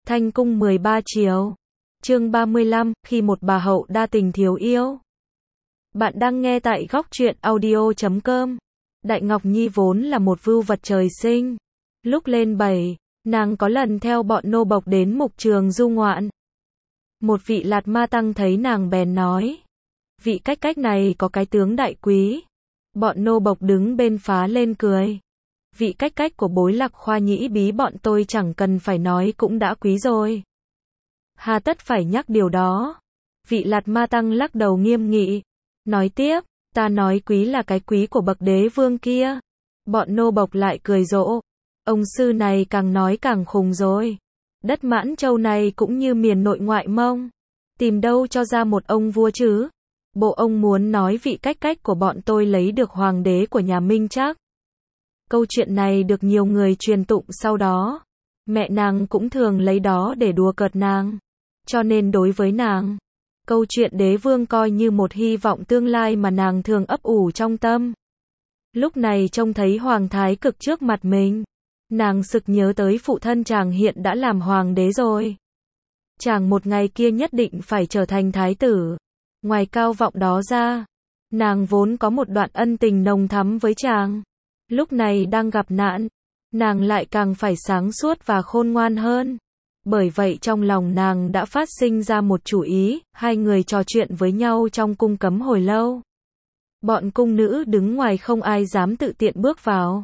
Thanh cung 13 chiều. Chương 35, khi một bà hậu đa tình thiếu yêu. Bạn đang nghe tại góc truyện audio.com. Đại Ngọc Nhi vốn là một vưu vật trời sinh. Lúc lên 7, nàng có lần theo bọn nô bộc đến mục trường du ngoạn. Một vị Lạt Ma Tăng thấy nàng bèn nói: vị cách cách này có cái tướng đại quý. Bọn nô bộc đứng bên phá lên cười. Vị cách cách của bối Lạc Khoa Nhĩ Bí bọn tôi chẳng cần phải nói cũng đã quý rồi. Hà tất phải nhắc điều đó. Vị Lạt Ma Tăng lắc đầu nghiêm nghị. Nói tiếp, ta nói quý là cái quý của bậc đế vương kia. Bọn nô bộc lại cười rộ. Ông sư này càng nói càng khùng rồi. Đất Mãn Châu này cũng như miền nội ngoại Mông. Tìm đâu cho ra một ông vua chứ? Bộ ông muốn nói vị cách cách của bọn tôi lấy được hoàng đế của nhà Minh chắc? Câu chuyện này được nhiều người truyền tụng sau đó. Mẹ nàng cũng thường lấy đó để đùa cợt nàng. Cho nên đối với nàng, câu chuyện đế vương coi như một hy vọng tương lai mà nàng thường ấp ủ trong tâm. Lúc này trông thấy Hoàng Thái Cực trước mặt mình, nàng sực nhớ tới phụ thân chàng hiện đã làm hoàng đế rồi. Chàng một ngày kia nhất định phải trở thành thái tử. Ngoài cao vọng đó ra, nàng vốn có một đoạn ân tình nồng thắm với chàng. Lúc này đang gặp nạn, nàng lại càng phải sáng suốt và khôn ngoan hơn. Bởi vậy trong lòng nàng đã phát sinh ra một chủ ý, hai người trò chuyện với nhau trong cung cấm hồi lâu. Bọn cung nữ đứng ngoài không ai dám tự tiện bước vào.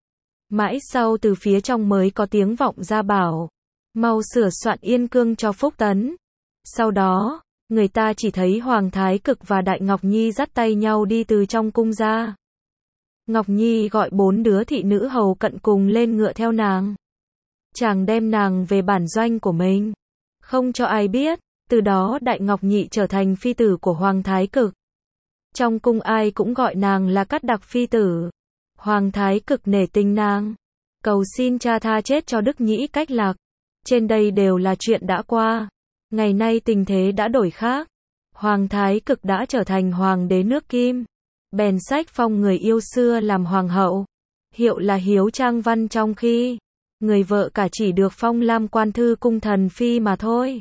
Mãi sau từ phía trong mới có tiếng vọng ra bảo: mau sửa soạn yên cương cho Phúc Tấn. Sau đó, người ta chỉ thấy Hoàng Thái Cực và Đại Ngọc Nhi dắt tay nhau đi từ trong cung ra. Ngọc Nhi gọi 4 đứa thị nữ hầu cận cùng lên ngựa theo nàng. Chàng đem nàng về bản doanh của mình, không cho ai biết. Từ đó Đại Ngọc Nhị trở thành phi tử của Hoàng Thái Cực. Trong cung ai cũng gọi nàng là Cát Đặc phi tử. Hoàng Thái Cực nể tình nàng, cầu xin cha tha chết cho Đức Nhĩ Cách Lạc. Trên đây đều là chuyện đã qua. Ngày nay tình thế đã đổi khác. Hoàng Thái Cực đã trở thành hoàng đế nước Kim. Bèn sách phong người yêu xưa làm hoàng hậu, hiệu là Hiếu Trang Văn, trong khi người vợ cả chỉ được phong làm quan thư cung thần phi mà thôi.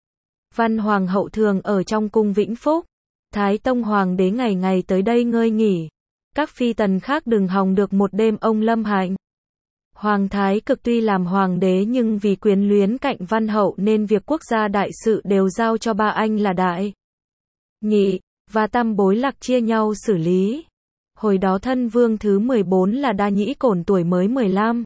Văn hoàng hậu thường ở trong cung Vĩnh Phúc. Thái Tông hoàng đế ngày ngày tới đây ngơi nghỉ. Các phi tần khác đừng hòng được một đêm ông lâm hạnh. Hoàng Thái Cực tuy làm hoàng đế nhưng vì quyến luyến cạnh văn hậu nên việc quốc gia đại sự đều giao cho ba anh là Đại, Nhị và Tam Bối Lạc chia nhau xử lý. Hồi đó thân vương thứ 14 là Đa Nhĩ Cổn tuổi mới 15.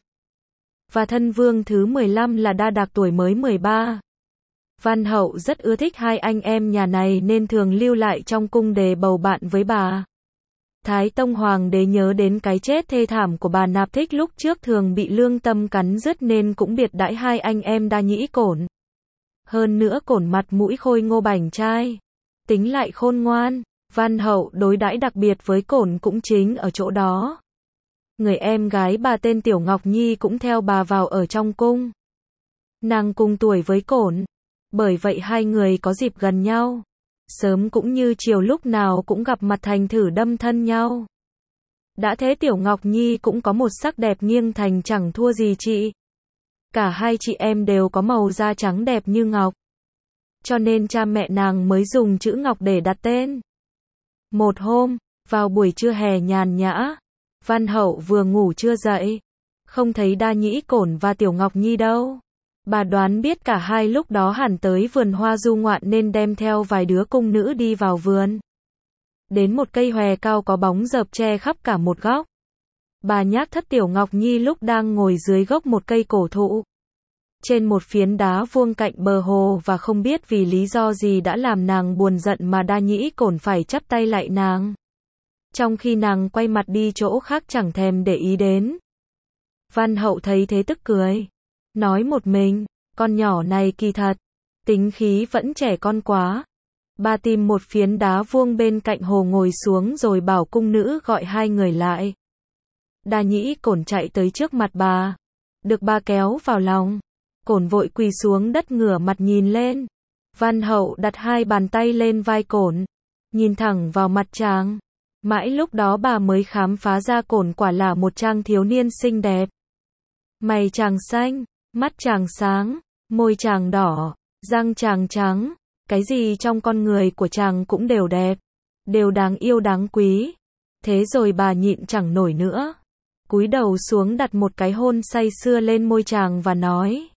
Và thân vương thứ 15 là Đa Đạc tuổi mới 13. Văn hậu rất ưa thích hai anh em nhà này nên thường lưu lại trong cung để bầu bạn với bà. Thái Tông hoàng đế nhớ đến cái chết thê thảm của bà Nạp Thích lúc trước thường bị lương tâm cắn rứt nên cũng biệt đãi hai anh em Đa Nhĩ Cổn. Hơn nữa Cổn mặt mũi khôi ngô bảnh trai, tính lại khôn ngoan. Văn hậu đối đãi đặc biệt với Cổn cũng chính ở chỗ đó. Người em gái bà tên Tiểu Ngọc Nhi cũng theo bà vào ở trong cung. Nàng cùng tuổi với Cổn, bởi vậy hai người có dịp gần nhau. Sớm cũng như chiều lúc nào cũng gặp mặt thành thử đâm thân nhau. Đã thế Tiểu Ngọc Nhi cũng có một sắc đẹp nghiêng thành chẳng thua gì chị. Cả hai chị em đều có màu da trắng đẹp như ngọc. Cho nên cha mẹ nàng mới dùng chữ Ngọc để đặt tên. Một hôm, vào buổi trưa hè nhàn nhã, Văn hậu vừa ngủ chưa dậy, không thấy Đa Nhĩ Cổn và Tiểu Ngọc Nhi đâu. Bà đoán biết cả hai lúc đó hẳn tới vườn hoa du ngoạn nên đem theo vài đứa cung nữ đi vào vườn. Đến một cây hòe cao có bóng rợp che khắp cả một góc. Bà nhác thất Tiểu Ngọc Nhi lúc đang ngồi dưới gốc một cây cổ thụ, trên một phiến đá vuông cạnh bờ hồ, và không biết vì lý do gì đã làm nàng buồn giận mà Đa Nhĩ Cổn phải chắp tay lạy nàng. Trong khi nàng quay mặt đi chỗ khác chẳng thèm để ý đến. Văn hậu thấy thế tức cười, nói một mình, con nhỏ này kỳ thật, tính khí vẫn trẻ con quá. Bà tìm một phiến đá vuông bên cạnh hồ ngồi xuống rồi bảo cung nữ gọi hai người lại. Đa Nhĩ Cổn chạy tới trước mặt bà, được bà kéo vào lòng. Cổn vội quỳ xuống đất ngửa mặt nhìn lên. Văn hậu đặt hai bàn tay lên vai Cổn, nhìn thẳng vào mặt chàng. Mãi lúc đó bà mới khám phá ra Cổn quả là một chàng thiếu niên xinh đẹp. Mày chàng xanh, mắt chàng sáng, Môi chàng đỏ, răng chàng trắng, cái gì trong con người của chàng cũng đều đẹp, đều đáng yêu đáng quý. Thế rồi bà nhịn chẳng nổi nữa, cúi đầu xuống đặt một cái hôn say sưa lên môi chàng và nói: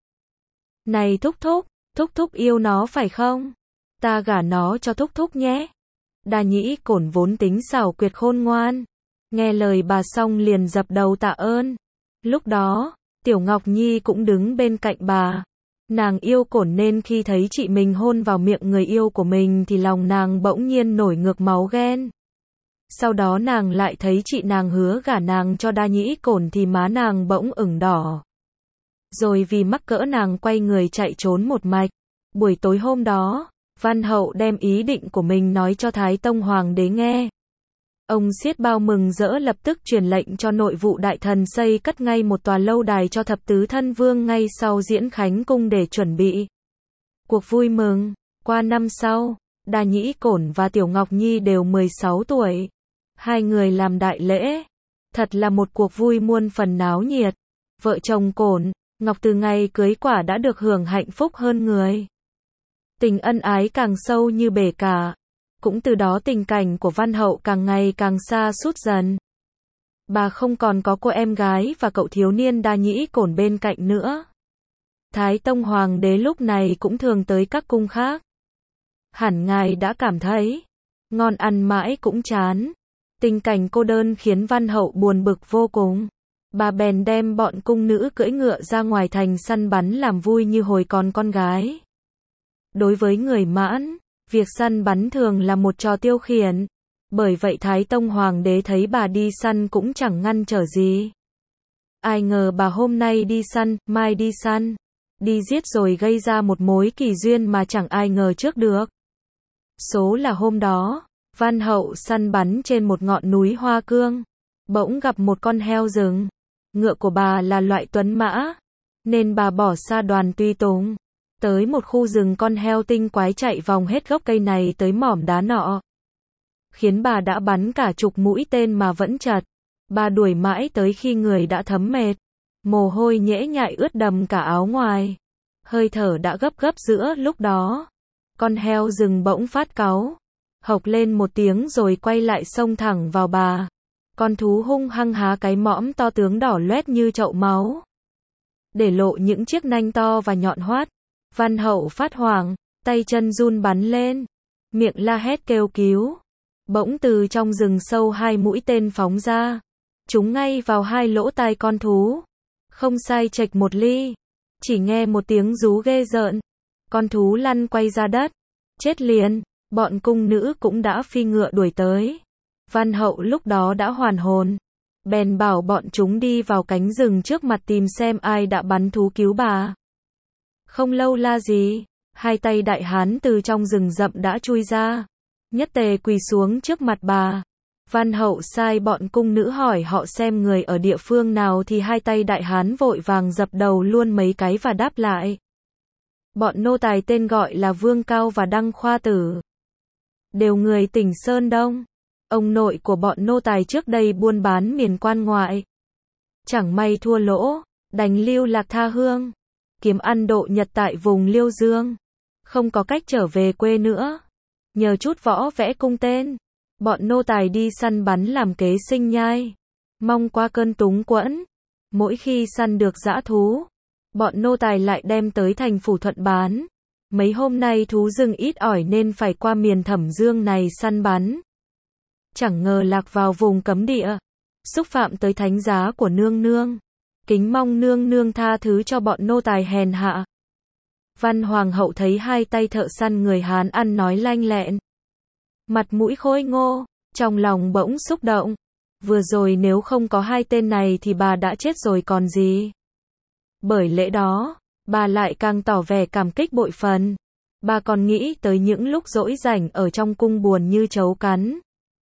Này thúc thúc yêu nó phải không? Ta gả nó cho thúc thúc nhé. Đa Nhĩ Cổn vốn tính xảo quyệt khôn ngoan, nghe lời bà xong liền dập đầu tạ ơn. Lúc đó, Tiểu Ngọc Nhi cũng đứng bên cạnh bà. Nàng yêu Cổn nên khi thấy chị mình hôn vào miệng người yêu của mình thì lòng nàng bỗng nhiên nổi ngược máu ghen. Sau đó nàng lại thấy chị nàng hứa gả nàng cho Đa Nhĩ Cổn thì má nàng bỗng ửng đỏ. Rồi vì mắc cỡ nàng quay người chạy trốn một mạch. Buổi tối hôm đó, Văn Hậu đem ý định của mình nói cho Thái Tông Hoàng đế nghe. Ông xiết bao mừng rỡ lập tức truyền lệnh cho nội vụ đại thần xây cất ngay một tòa lâu đài cho thập tứ thân vương ngay sau Diễn Khánh cung để chuẩn bị cuộc vui mừng. Qua năm sau, Đa Nhĩ Cổn và Tiểu Ngọc Nhi đều 16 tuổi. Hai người làm đại lễ. Thật là một cuộc vui muôn phần náo nhiệt. Vợ chồng Cổn, Ngọc từ ngày cưới quả đã được hưởng hạnh phúc hơn người. Tình ân ái càng sâu như bể cả. Cũng từ đó tình cảnh của Văn Hậu càng ngày càng xa sút dần. Bà không còn có cô em gái và cậu thiếu niên Đa Nhĩ Cổn bên cạnh nữa. Thái Tông Hoàng đế lúc này cũng thường tới các cung khác. Hẳn ngài đã cảm thấy ngon ăn mãi cũng chán. Tình cảnh cô đơn khiến Văn Hậu buồn bực vô cùng. Bà bèn đem bọn cung nữ cưỡi ngựa ra ngoài thành săn bắn làm vui như hồi còn con gái. Đối với người Mãn, việc săn bắn thường là một trò tiêu khiển. Bởi vậy Thái Tông Hoàng đế thấy bà đi săn cũng chẳng ngăn trở gì. Ai ngờ bà hôm nay đi săn, mai đi săn, đi giết rồi gây ra một mối kỳ duyên mà chẳng ai ngờ trước được. Số là hôm đó, Văn Hậu săn bắn trên một ngọn núi Hoa Cương, bỗng gặp một con heo rừng. Ngựa của bà là loại tuấn mã, nên bà bỏ xa đoàn tùy tùng. Tới một khu rừng con heo tinh quái chạy vòng hết gốc cây này tới mỏm đá nọ. Khiến bà đã bắn cả chục mũi tên mà vẫn chật. Bà đuổi mãi tới khi người đã thấm mệt. Mồ hôi nhễ nhại ướt đầm cả áo ngoài. Hơi thở đã gấp gấp giữa lúc đó. Con heo rừng bỗng phát cáu. Hộc lên một tiếng rồi quay lại xông thẳng vào bà. Con thú hung hăng há cái mõm to tướng đỏ loét như chậu máu. Để lộ những chiếc nanh to và nhọn hoắt. Văn Hậu phát hoảng, tay chân run bắn lên. Miệng la hét kêu cứu. Bỗng từ trong rừng sâu hai mũi tên phóng ra. Trúng ngay vào hai lỗ tai con thú. Không sai chệch một ly. Chỉ nghe một tiếng rú ghê rợn. Con thú lăn quay ra đất. Chết liền. Bọn cung nữ cũng đã phi ngựa đuổi tới. Văn Hậu lúc đó đã hoàn hồn. Bèn bảo bọn chúng đi vào cánh rừng trước mặt tìm xem ai đã bắn thú cứu bà. Không lâu la gì, hai tay đại hán từ trong rừng rậm đã chui ra. Nhất tề quỳ xuống trước mặt bà. Văn Hậu sai bọn cung nữ hỏi họ xem người ở địa phương nào thì hai tay đại hán vội vàng dập đầu luôn mấy cái và đáp lại. Bọn nô tài tên gọi là Vương Cao và Đăng Khoa Tử. Đều người tỉnh Sơn Đông. Ông nội của bọn nô tài trước đây buôn bán miền quan ngoại. Chẳng may thua lỗ, đành lưu lạc tha hương. Kiếm ăn độ nhật tại vùng Liêu Dương. Không có cách trở về quê nữa. Nhờ chút võ vẽ cung tên. Bọn nô tài đi săn bắn làm kế sinh nhai. Mong qua cơn túng quẫn. Mỗi khi săn được dã thú, bọn nô tài lại đem tới thành Phủ Thuận bán. Mấy hôm nay thú rừng ít ỏi nên phải qua miền Thẩm Dương này săn bắn. Chẳng ngờ lạc vào vùng cấm địa. Xúc phạm tới thánh giá của nương nương. Kính mong nương nương tha thứ cho bọn nô tài hèn hạ. Văn Hoàng hậu thấy hai tay thợ săn người Hán ăn nói lanh lẹn. Mặt mũi khôi ngô, trong lòng bỗng xúc động. Vừa rồi nếu không có hai tên này thì bà đã chết rồi còn gì. Bởi lẽ đó, bà lại càng tỏ vẻ cảm kích bội phần. Bà còn nghĩ tới những lúc rỗi rảnh ở trong cung buồn như trấu cắn.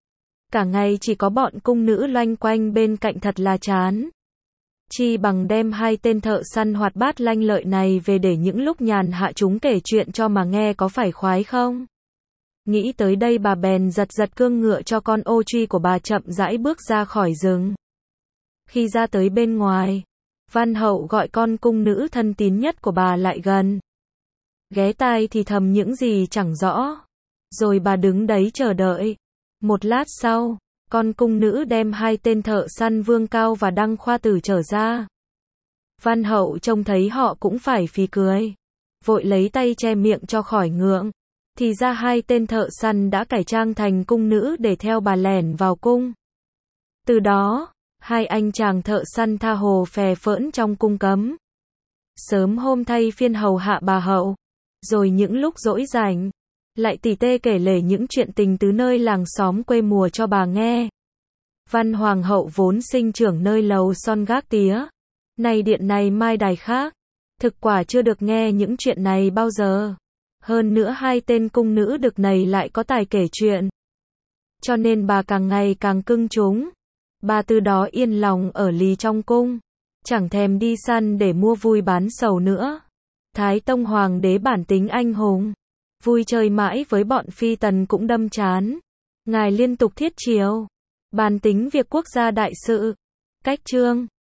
Cả ngày chỉ có bọn cung nữ loanh quanh bên cạnh thật là chán. Chi bằng đem hai tên thợ săn hoạt bát lanh lợi này về để những lúc nhàn hạ chúng kể chuyện cho mà nghe có phải khoái không? Nghĩ tới đây bà bèn giật giật cương ngựa cho con ô truy của bà chậm rãi bước ra khỏi rừng. Khi ra tới bên ngoài, Văn hậu gọi con cung nữ thân tín nhất của bà lại gần. Ghé tai thì thầm những gì chẳng rõ. Rồi bà đứng đấy chờ đợi. Một lát sau, con cung nữ đem 2 tên thợ săn Vương Cao và Đăng Khoa Tử trở ra. Văn hậu trông thấy họ cũng phải phì cười. Vội lấy tay che miệng cho khỏi ngượng. Thì ra 2 tên thợ săn đã cải trang thành cung nữ để theo bà lẻn vào cung. Từ đó, 2 anh chàng thợ săn tha hồ phè phỡn trong cung cấm. Sớm hôm thay phiên hầu hạ bà hậu. Rồi những lúc rỗi rảnh, lại tỉ tê kể lể những chuyện tình tứ nơi làng xóm quê mùa cho bà nghe. Văn hoàng hậu vốn sinh trưởng nơi lầu son gác tía. Nay điện này mai đài khác. Thực quả chưa được nghe những chuyện này bao giờ. Hơn nữa 2 tên cung nữ đực này lại có tài kể chuyện. Cho nên bà càng ngày càng cưng chúng. Bà từ đó yên lòng ở lì trong cung. Chẳng thèm đi săn để mua vui bán sầu nữa. Thái Tông Hoàng đế bản tính anh hùng. Vui chơi mãi với bọn phi tần cũng đâm chán. Ngài liên tục thiết chiếu. Bàn tính việc quốc gia đại sự. Cách chương